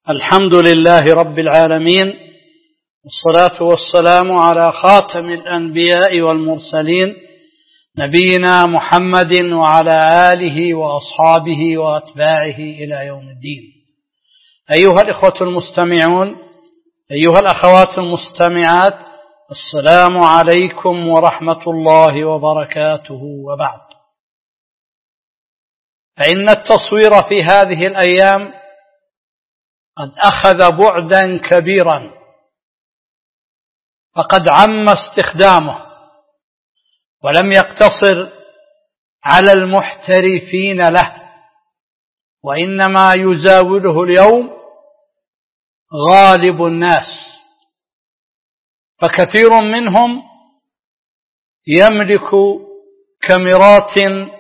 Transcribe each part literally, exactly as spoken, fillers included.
الحمد لله رب العالمين، والصلاة والسلام على خاتم الأنبياء والمرسلين نبينا محمد وعلى آله وأصحابه وأتباعه إلى يوم الدين. أيها الإخوة المستمعون، أيها الأخوات المستمعات، السلام عليكم ورحمة الله وبركاته. وبعد، فإن التصوير في هذه الأيام قد أخذ بعدا كبيرا، فقد عم استخدامه ولم يقتصر على المحترفين له، وإنما يزاوله اليوم غالب الناس، فكثير منهم يملك كاميرات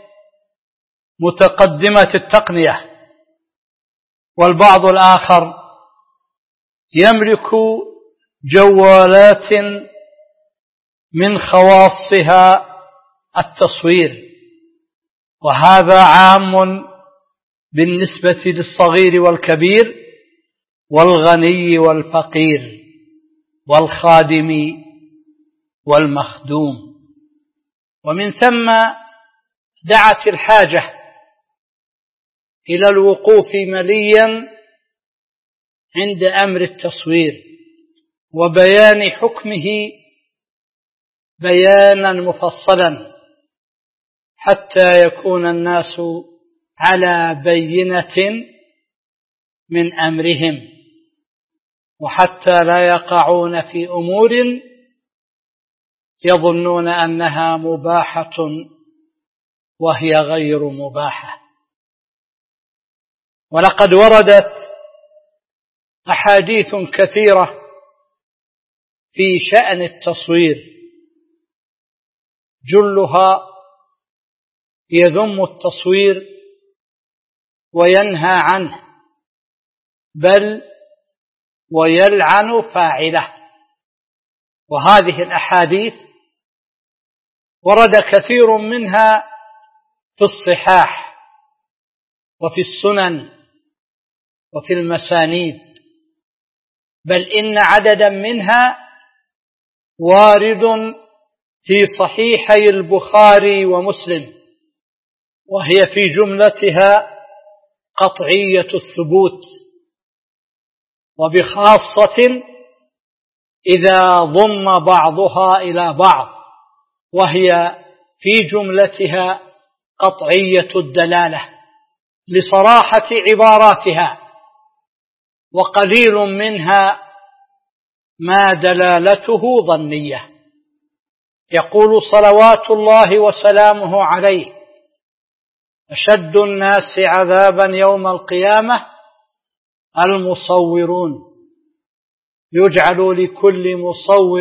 متقدمة التقنية، والبعض الآخر يملك جوالات من خواصها التصوير، وهذا عام بالنسبة للصغير والكبير والغني والفقير والخادم والمخدوم. ومن ثم دعت الحاجة إلى الوقوف مليا عند أمر التصوير وبيان حكمه بيانا مفصلا، حتى يكون الناس على بينة من أمرهم، وحتى لا يقعون في أمور يظنون أنها مباحة وهي غير مباحة. ولقد وردت أحاديث كثيرة في شأن التصوير، جلها يذم التصوير وينهى عنه، بل ويلعن فاعله. وهذه الأحاديث ورد كثير منها في الصحاح وفي السنن وفي المسانيد، بل إن عددا منها وارد في صحيحي البخاري ومسلم، وهي في جملتها قطعية الثبوت، وبخاصة إذا ضم بعضها إلى بعض، وهي في جملتها قطعية الدلالة لصراحة عباراتها، وقليل منها ما دلالته ظنية. يقول صلوات الله وسلامه عليه: أشد الناس عذابا يوم القيامة المصورون، يجعل لكل مصور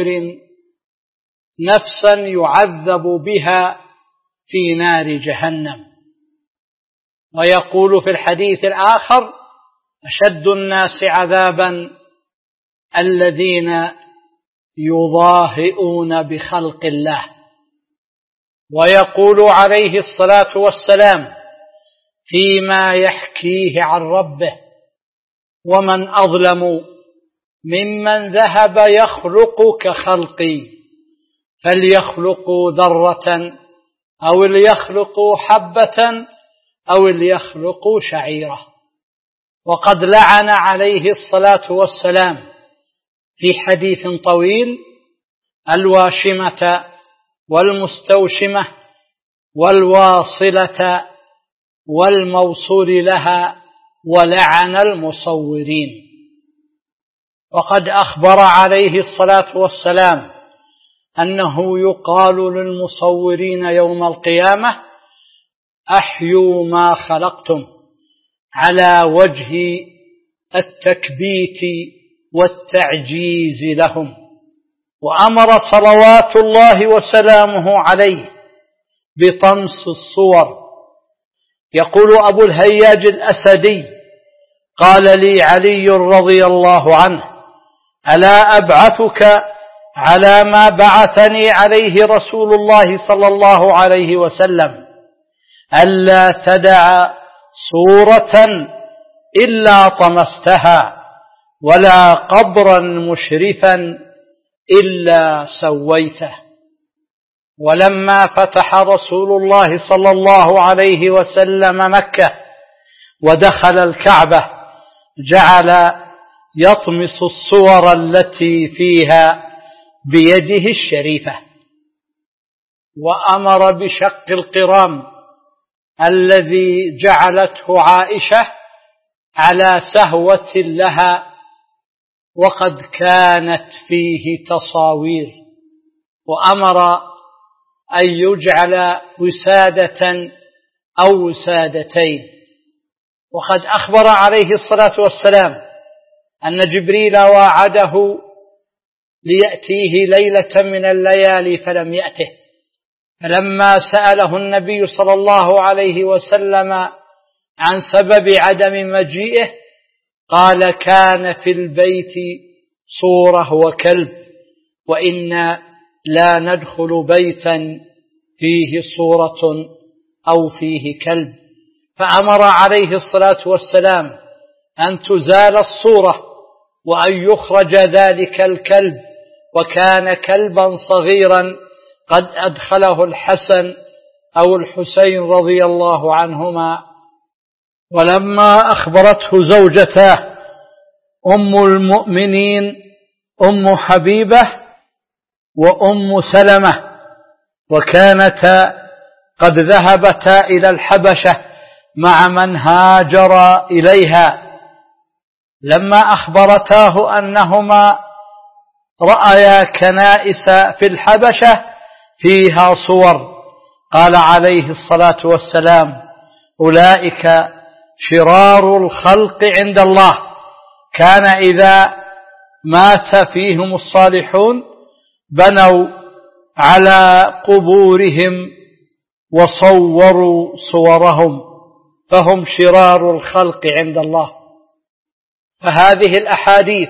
نفسا يعذب بها في نار جهنم. ويقول في الحديث الآخر: أشد الناس عذابا الذين يضاهئون بخلق الله. ويقول عليه الصلاة والسلام فيما يحكيه عن ربه: ومن أظلم ممن ذهب يخلق كخلقي، فليخلقوا ذرة أو ليخلقوا حبة أو ليخلقوا شعيرة. وقد لعن عليه الصلاة والسلام في حديث طويل الواشمة والمستوشمة والواصلة والموصول لها، ولعن المصورين. وقد أخبر عليه الصلاة والسلام أنه يقال للمصورين يوم القيامة: أحيوا ما خلقتم، على وجه التكبيت والتعجيز لهم. وأمر صلوات الله وسلامه عليه بطمس الصور. يقول أبو الهياج الأسدي: قال لي علي رضي الله عنه: ألا أبعثك على ما بعثني عليه رسول الله صلى الله عليه وسلم، ألا تدع صورة إلا طمستها ولا قبرا مشرفا إلا سويته. ولما فتح رسول الله صلى الله عليه وسلم مكة ودخل الكعبة جعل يطمس الصور التي فيها بيده الشريفة، وأمر بشق القرام الذي جعلته عائشة على سهوة لها، وقد كانت فيه تصاوير، وأمر أن يجعل وسادة أو وسادتين. وقد أخبر عليه الصلاة والسلام أن جبريل واعده ليأتيه ليلة من الليالي فلم يأته، فلما سأله النبي صلى الله عليه وسلم عن سبب عدم مجيئه قال: كان في البيت صورة وكلب، وإنا لا ندخل بيتا فيه صورة أو فيه كلب. فأمر عليه الصلاة والسلام أن تزال الصورة وأن يخرج ذلك الكلب، وكان كلبا صغيرا قد أدخله الحسن أو الحسين رضي الله عنهما. ولما أخبرته زوجته أم المؤمنين أم حبيبة وأم سلمة، وكانتا قد ذهبتا إلى الحبشة مع من هاجر إليها، لما أخبرتاه أنهما رأيا كنائس في الحبشة فيها صور، قال عليه الصلاة والسلام: أولئك شرار الخلق عند الله، كان إذا مات فيهم الصالحون بنوا على قبورهم وصوروا صورهم، فهم شرار الخلق عند الله. فهذه الأحاديث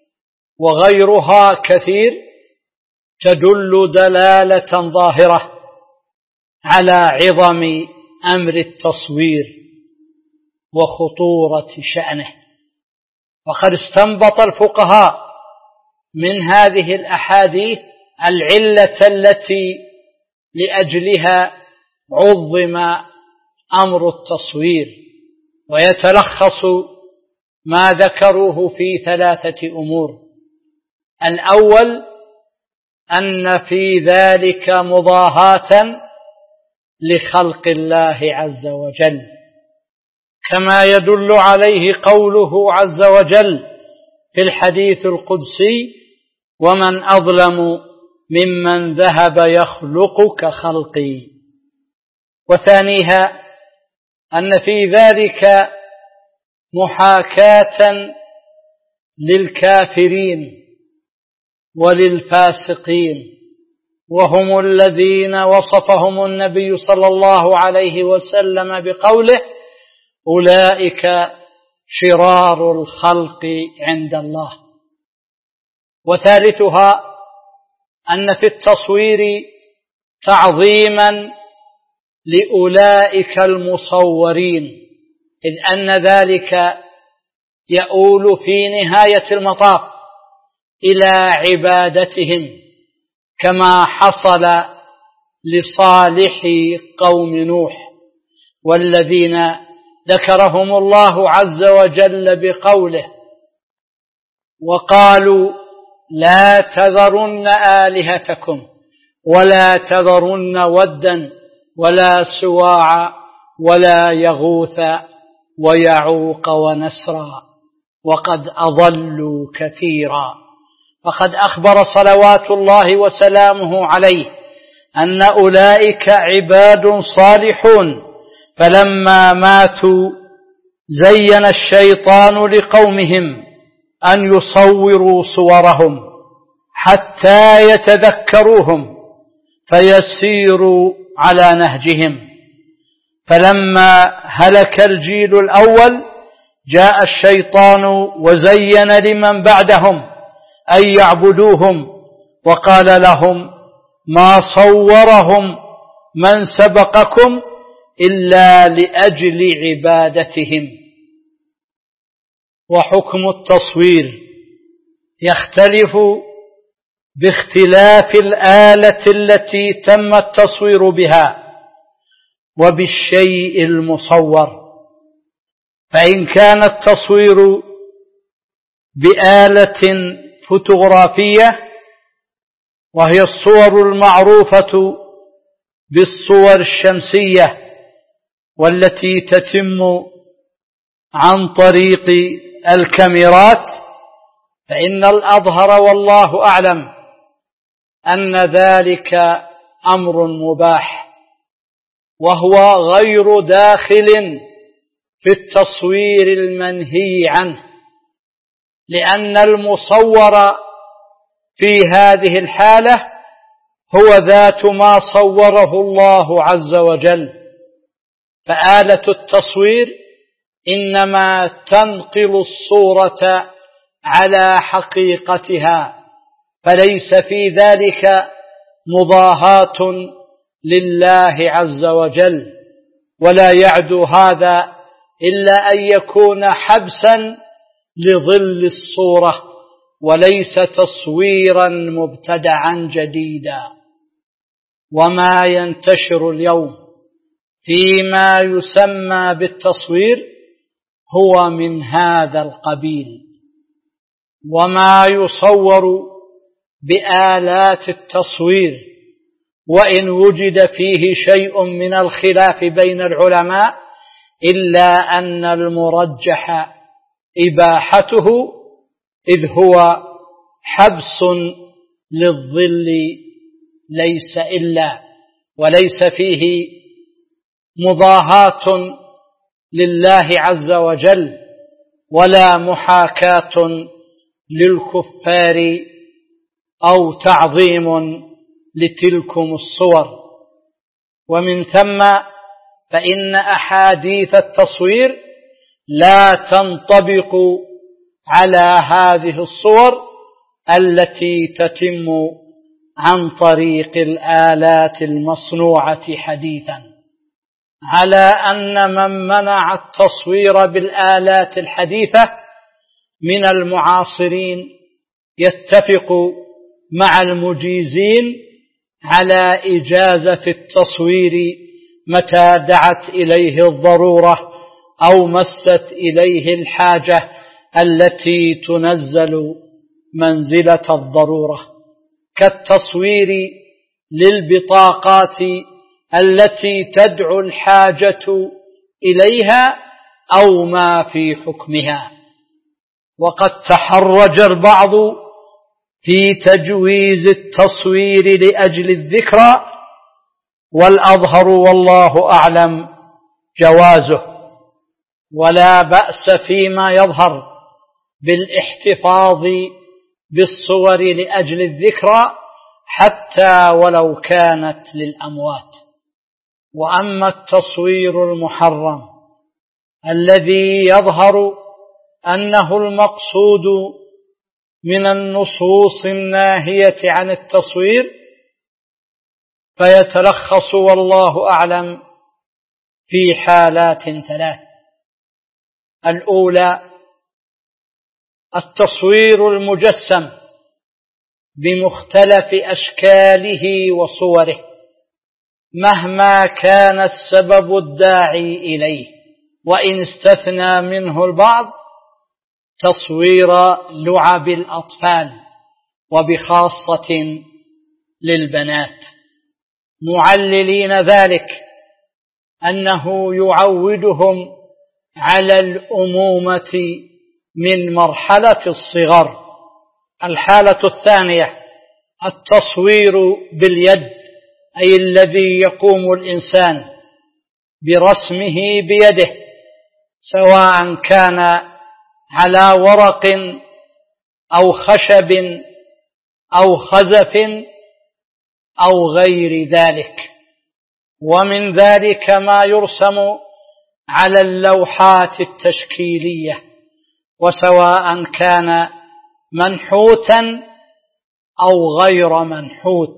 وغيرها كثير تدل دلالة ظاهرة على عظم أمر التصوير وخطورة شأنه. وقد استنبط الفقهاء من هذه الأحاديث العلة التي لأجلها عظم أمر التصوير، ويتلخص ما ذكروه في ثلاثة أمور: الأول أن في ذلك مضاهاة لخلق الله عز وجل، كما يدل عليه قوله عز وجل في الحديث القدسي: ومن أظلم ممن ذهب يخلق كخلقي. وثانيها أن في ذلك محاكاة للكافرين وللفاسقين، وهم الذين وصفهم النبي صلى الله عليه وسلم بقوله: أولئك شرار الخلق عند الله. وثالثها أن في التصوير تعظيما لأولئك المصورين، إذ أن ذلك يؤول في نهاية المطاف إلى عبادتهم، كما حصل لصالح قوم نوح، والذين ذكرهم الله عز وجل بقوله: وقالوا لا تذرن آلهتكم ولا تذرن ودا ولا سواع ولا يغوث ويعوق ونسرا وقد أضلوا كثيرا. فقد أخبر صلوات الله وسلامه عليه أن أولئك عباد صالحون، فلما ماتوا زين الشيطان لقومهم أن يصوروا صورهم حتى يتذكروهم فيسيروا على نهجهم. فلما هلك الجيل الأول جاء الشيطان وزين لمن بعدهم أن يعبدوهم، وقال لهم: ما صورهم من سبقكم إلا لأجل عبادتهم. وحكم التصوير يختلف باختلاف الآلة التي تم التصوير بها وبالشيء المصور. فإن كان التصوير بآلة فوتوغرافية وهي الصور المعروفة بالصور الشمسية والتي تتم عن طريق الكاميرات، فإن الأظهر والله أعلم أن ذلك أمر مباح، وهو غير داخل في التصوير المنهي عنه، لأن المصور في هذه الحالة هو ذات ما صوره الله عز وجل. فآلة التصوير إنما تنقل الصورة على حقيقتها، فليس في ذلك مضاهاة لله عز وجل، ولا يعدو هذا إلا أن يكون حبسا لظل الصورة وليس تصويرا مبتدعا جديدا. وما ينتشر اليوم فيما يسمى بالتصوير هو من هذا القبيل، وما يصور بآلات التصوير وإن وجد فيه شيء من الخلاف بين العلماء إلا أن المرجح إباحته، إذ هو حبس للظل ليس إلا، وليس فيه مضاهاة لله عز وجل ولا محاكاة للكفار أو تعظيم لتلكم الصور. ومن ثم فإن أحاديث التصوير لا تنطبق على هذه الصور التي تتم عن طريق الآلات المصنوعة حديثا، على أن من منع التصوير بالآلات الحديثة من المعاصرين يتفق مع المجيزين على إجازة التصوير متى دعت إليه الضرورة أو مست إليه الحاجة التي تنزل منزلة الضرورة، كالتصوير للبطاقات التي تدعو الحاجة إليها أو ما في حكمها. وقد تحرج البعض في تجويز التصوير لأجل الذكرى، والأظهر والله أعلم جوازه، ولا بأس فيما يظهر بالاحتفاظ بالصور لأجل الذكرى حتى ولو كانت للأموات. وأما التصوير المحرم الذي يظهر أنه المقصود من النصوص الناهية عن التصوير فيتلخص والله أعلم في حالات ثلاث: الأولى التصوير المجسم بمختلف أشكاله وصوره مهما كان السبب الداعي إليه، وإن استثنى منه البعض تصوير لعب الأطفال وبخاصة للبنات، معللين ذلك أنه يعودهم على الأمومة من مرحلة الصغر. الحالة الثانية التصوير باليد، أي الذي يقوم الإنسان برسمه بيده سواء كان على ورق أو خشب أو خزف أو غير ذلك. ومن ذلك ما يرسم على اللوحات التشكيلية، وسواء كان منحوتا أو غير منحوت،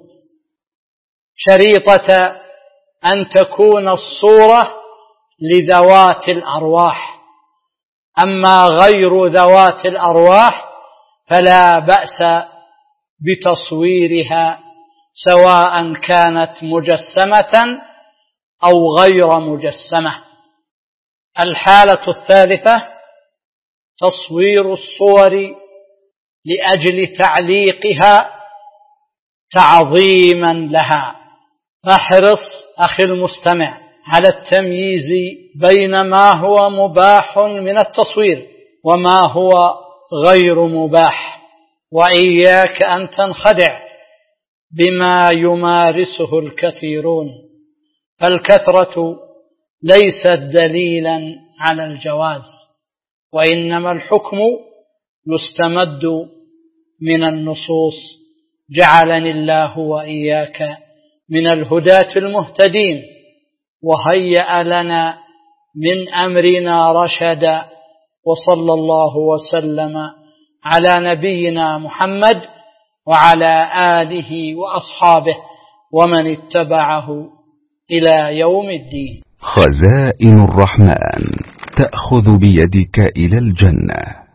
شريطة أن تكون الصورة لذوات الأرواح أما غير ذوات الأرواح فلا بأس بتصويرها سواء كانت مجسمة أو غير مجسمة. الحالة الثالثة تصوير الصور لأجل تعليقها تعظيما لها. فاحرص أخي المستمع على التمييز بين ما هو مباح من التصوير وما هو غير مباح، وإياك أن تنخدع بما يمارسه الكثيرون، فالكثرة ليست دليلا على الجواز، وإنما الحكم يستمد من النصوص. جعلني الله وإياك من الهداة المهتدين، وهيأ لنا من أمرنا رشدا، وصلى الله وسلم على نبينا محمد وعلى آله وأصحابه ومن اتبعه إلى يوم الدين. خزائن الرحمن تأخذ بيدك إلى الجنة.